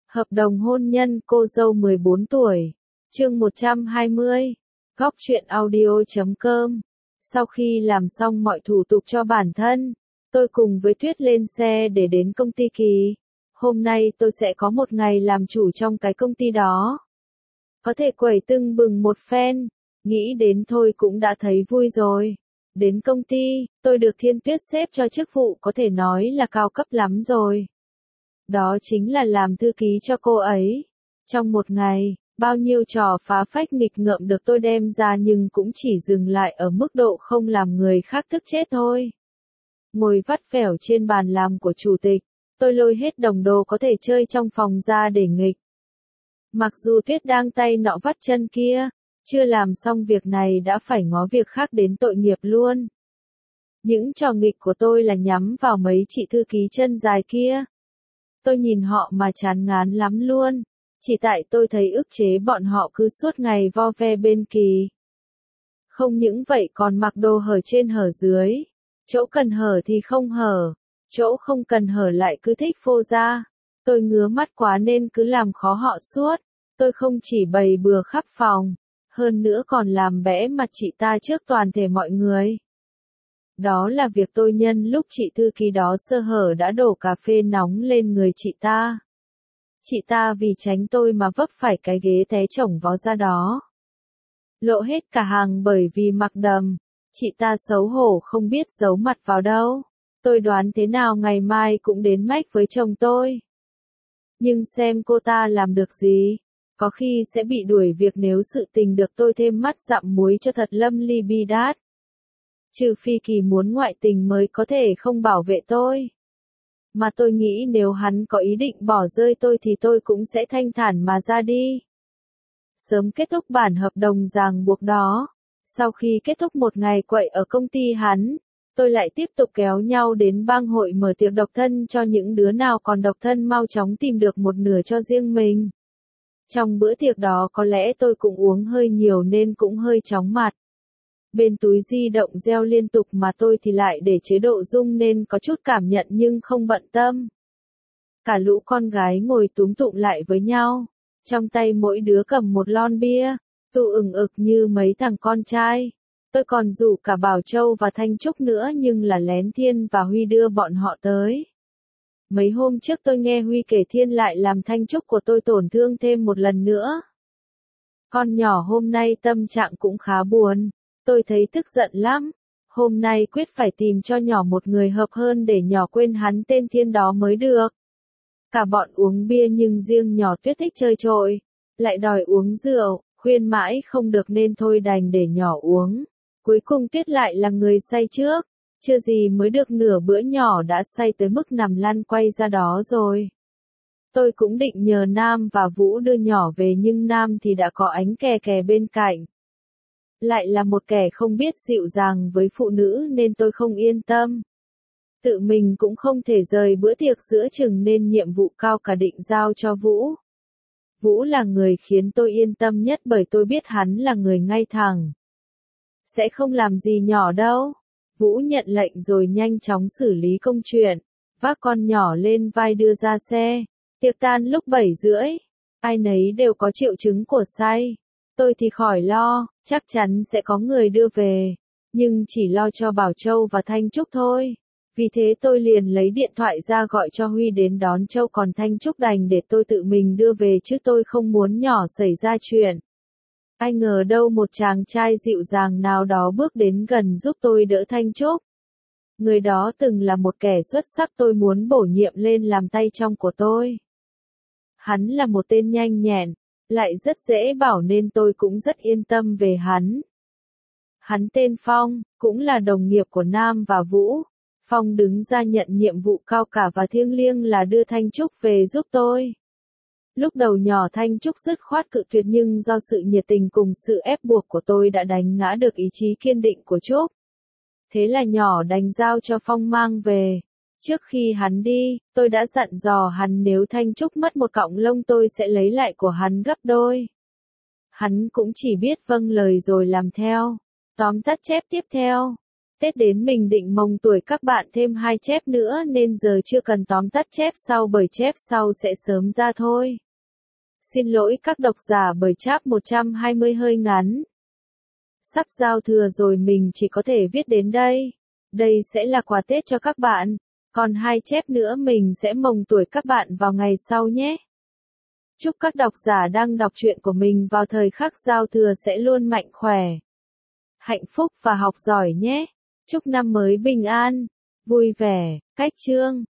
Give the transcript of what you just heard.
Hợp đồng hôn nhân cô dâu 14 tuổi. Chương 120. Góc truyện audio.com. Sau khi làm xong mọi thủ tục cho bản thân, tôi cùng với Tuyết lên xe để đến công ty Kỳ. Hôm nay tôi sẽ có một ngày làm chủ trong cái công ty đó. Có thể quẩy tưng bừng một phen, nghĩ đến thôi cũng đã thấy vui rồi. Đến công ty, tôi được Thiên Tuyết xếp cho chức vụ có thể nói là cao cấp lắm rồi. Đó chính là làm thư ký cho cô ấy. Trong một ngày, bao nhiêu trò phá phách nghịch ngợm được tôi đem ra nhưng cũng chỉ dừng lại ở mức độ không làm người khác tức chết thôi. Ngồi vắt vẻo trên bàn làm của chủ tịch, tôi lôi hết đồng đồ có thể chơi trong phòng ra để nghịch. Mặc dù Tuyết đang tay nọ vắt chân kia, chưa làm xong việc này đã phải ngó việc khác đến tội nghiệp luôn. Những trò nghịch của tôi là nhắm vào mấy chị thư ký chân dài kia. Tôi nhìn họ mà chán ngán lắm luôn, chỉ tại tôi thấy ức chế bọn họ cứ suốt ngày vo ve bên Kỳ. Không những vậy còn mặc đồ hở trên hở dưới, chỗ cần hở thì không hở, chỗ không cần hở lại cứ thích phô ra. Tôi ngứa mắt quá nên cứ làm khó họ suốt, tôi không chỉ bày bừa khắp phòng, hơn nữa còn làm bẽ mặt chị ta trước toàn thể mọi người. Đó là việc tôi nhân lúc chị thư ký đó sơ hở đã đổ cà phê nóng lên người chị ta. Chị ta vì tránh tôi mà vấp phải cái ghế té chổng vó ra đó. Lộ hết cả hàng bởi vì mặc đầm, chị ta xấu hổ không biết giấu mặt vào đâu. Tôi đoán thế nào ngày mai cũng đến mách với chồng tôi. Nhưng xem cô ta làm được gì, có khi sẽ bị đuổi việc nếu sự tình được tôi thêm mắt dặm muối cho thật lâm ly bi đát. Trừ phi Kỳ muốn ngoại tình mới có thể không bảo vệ tôi. Mà tôi nghĩ nếu hắn có ý định bỏ rơi tôi thì tôi cũng sẽ thanh thản mà ra đi. Sớm kết thúc bản hợp đồng ràng buộc đó. Sau khi kết thúc một ngày quậy ở công ty hắn, tôi lại tiếp tục kéo nhau đến bang hội mở tiệc độc thân cho những đứa nào còn độc thân mau chóng tìm được một nửa cho riêng mình. Trong bữa tiệc đó có lẽ tôi cũng uống hơi nhiều nên cũng hơi chóng mặt. Bên túi di động reo liên tục mà tôi thì lại để chế độ rung nên có chút cảm nhận nhưng không bận tâm. Cả lũ con gái ngồi túm tụm lại với nhau, trong tay mỗi đứa cầm một lon bia, tụ ửng ực như mấy thằng con trai. Tôi còn rủ cả Bảo Châu và Thanh Trúc nữa nhưng là lén Thiên và Huy đưa bọn họ tới. Mấy hôm trước tôi nghe Huy kể Thiên lại làm Thanh Trúc của tôi tổn thương thêm một lần nữa. Con nhỏ hôm nay tâm trạng cũng khá buồn. Tôi thấy tức giận lắm, hôm nay quyết phải tìm cho nhỏ một người hợp hơn để nhỏ quên hắn tên Thiên đó mới được. Cả bọn uống bia nhưng riêng nhỏ Tuyết thích chơi trội, lại đòi uống rượu, khuyên mãi không được nên thôi đành để nhỏ uống. Cuối cùng Tuyết lại là người say trước, chưa gì mới được nửa bữa nhỏ đã say tới mức nằm lăn quay ra đó rồi. Tôi cũng định nhờ Nam và Vũ đưa nhỏ về nhưng Nam thì đã có Ánh kè kè bên cạnh. Lại là một kẻ không biết dịu dàng với phụ nữ nên tôi không yên tâm. Tự mình cũng không thể rời bữa tiệc giữa chừng nên nhiệm vụ cao cả định giao cho Vũ. Vũ là người khiến tôi yên tâm nhất bởi tôi biết hắn là người ngay thẳng. Sẽ không làm gì nhỏ đâu. Vũ nhận lệnh rồi nhanh chóng xử lý công chuyện, vác con nhỏ lên vai đưa ra xe. Tiệc tan lúc 7:30, ai nấy đều có triệu chứng của say. Tôi thì khỏi lo, chắc chắn sẽ có người đưa về, nhưng chỉ lo cho Bảo Châu và Thanh Trúc thôi. Vì thế tôi liền lấy điện thoại ra gọi cho Huy đến đón Châu còn Thanh Trúc đành để tôi tự mình đưa về chứ tôi không muốn nhỏ xảy ra chuyện. Ai ngờ đâu một chàng trai dịu dàng nào đó bước đến gần giúp tôi đỡ Thanh Trúc. Người đó từng là một kẻ xuất sắc tôi muốn bổ nhiệm lên làm tay trong của tôi. Hắn là một tên nhanh nhẹn, lại rất dễ bảo nên tôi cũng rất yên tâm về hắn. Hắn tên Phong, cũng là đồng nghiệp của Nam và Vũ. Phong đứng ra nhận nhiệm vụ cao cả và thiêng liêng là đưa Thanh Trúc về giúp tôi. Lúc đầu nhỏ Thanh Trúc dứt khoát cự tuyệt nhưng do sự nhiệt tình cùng sự ép buộc của tôi đã đánh ngã được ý chí kiên định của Trúc. Thế là nhỏ đành giao cho Phong mang về. Trước khi hắn đi, tôi đã dặn dò hắn nếu Thanh Trúc mất một cọng lông tôi sẽ lấy lại của hắn gấp đôi. Hắn cũng chỉ biết vâng lời rồi làm theo. Tóm tắt chép tiếp theo. Tết đến mình định mồng tuổi các bạn thêm 2 chép nữa nên giờ chưa cần tóm tắt chép sau bởi chép sau sẽ sớm ra thôi. Xin lỗi các độc giả bởi chap 120 hơi ngắn. Sắp giao thừa rồi mình chỉ có thể viết đến đây. Đây sẽ là quà Tết cho các bạn. Còn 2 chép nữa mình sẽ mồng tuổi các bạn vào ngày sau nhé. Chúc các độc giả đang đọc truyện của mình vào thời khắc giao thừa sẽ luôn mạnh khỏe, hạnh phúc và học giỏi nhé. Chúc năm mới bình an, vui vẻ. Cách chương